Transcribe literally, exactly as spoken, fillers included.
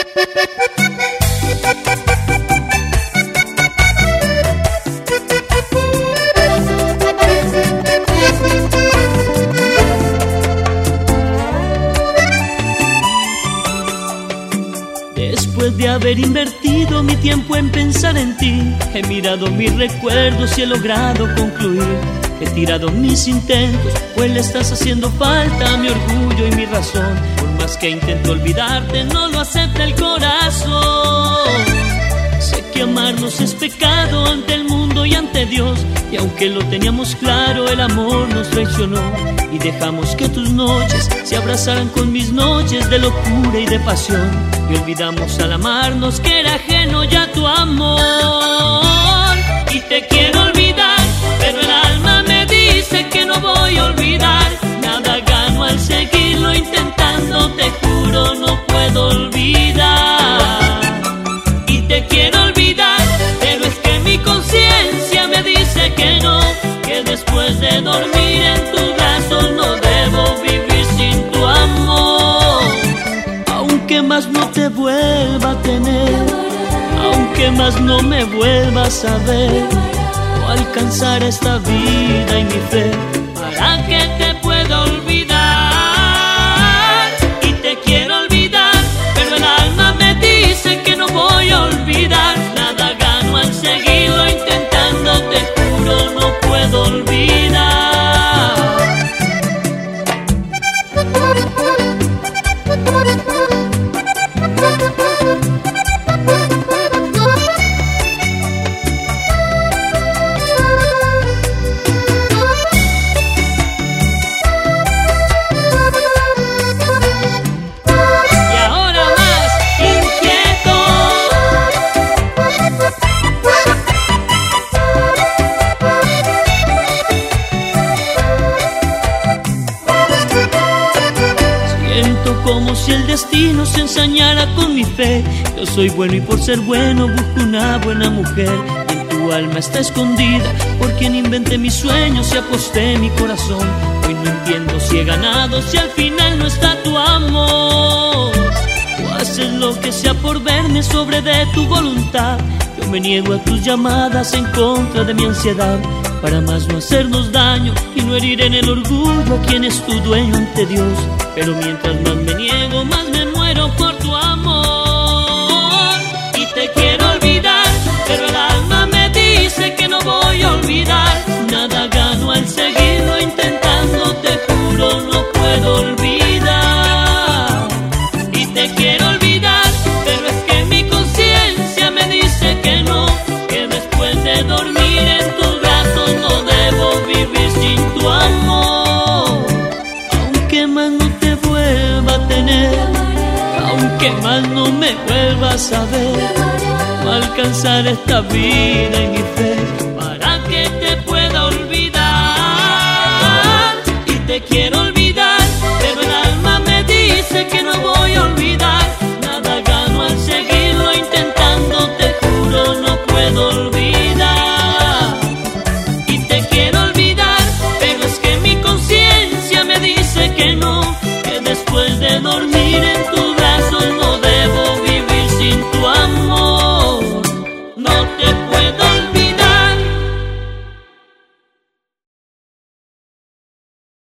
Después de haber invertido mi tiempo en pensar en ti, he mirado mis recuerdos y he logrado concluir que he tirado mis intentos, pues le estás haciendo falta a mi orgullo y mi razón. Por más que intento olvidarte, no lo acepta el corazón. Sé que amarnos es pecado ante el mundo y ante Dios, y aunque lo teníamos claro, el amor nos traicionó y dejamos que tus noches se abrazaran con mis noches de locura y de pasión, y olvidamos al amarnos que era ajeno ya tu amor. Y te quiero olvidar, pero el alma me dice que no voy a olvidar. Nada gano al seguirlo intentando, te juro no puedo olvidar. Y te quiero olvidar, pero es que mi conciencia me dice que no, que después de dormir en tus brazos no debo vivir sin tu amor. Aunque más no te vuelva a tener, aunque más no me vuelvas a ver, no alcanzar esta vida y mi fe para que te pueda olvidar. Y te quiero olvidar, pero el alma me dice que no voy a olvidar. Nada gano al seguirlo intentando, te juro no puedo olvidar. Como si el destino se ensañara con mi fe. Yo soy bueno y por ser bueno busco una buena mujer, y en tu alma está escondida por quien inventé mis sueños y aposté mi corazón. Hoy no entiendo si he ganado, si al final no está tu amor. Tú haces lo que sea por verme sobre de tu voluntad. Yo me niego a tus llamadas en contra de mi ansiedad, para más no hacernos daño y no herir en el orgullo a quien es tu dueño ante Dios. Pero mientras más me niego, más me muero por tu amor. Y te quiero olvidar, pero el alma me dice que no voy a olvidar. Nada gano al seguirlo intentando, te juro no puedo olvidar. Y te quiero olvidar, pero es que mi conciencia me dice que no, que después de dormir en tus brazos no debo vivir sin tu amor. Aunque más no te vuelva a tener, aunque más no me vuelvas a ver, no alcanzar esta vida y mi fe para que te pueda olvidar. Y te quiero olvidar, pero el alma me dice que no voy a olvidar. Nada gano al seguirlo intentando, te juro no puedo olvidar. Y te quiero olvidar, pero es que mi conciencia me dice que no, que después de dormir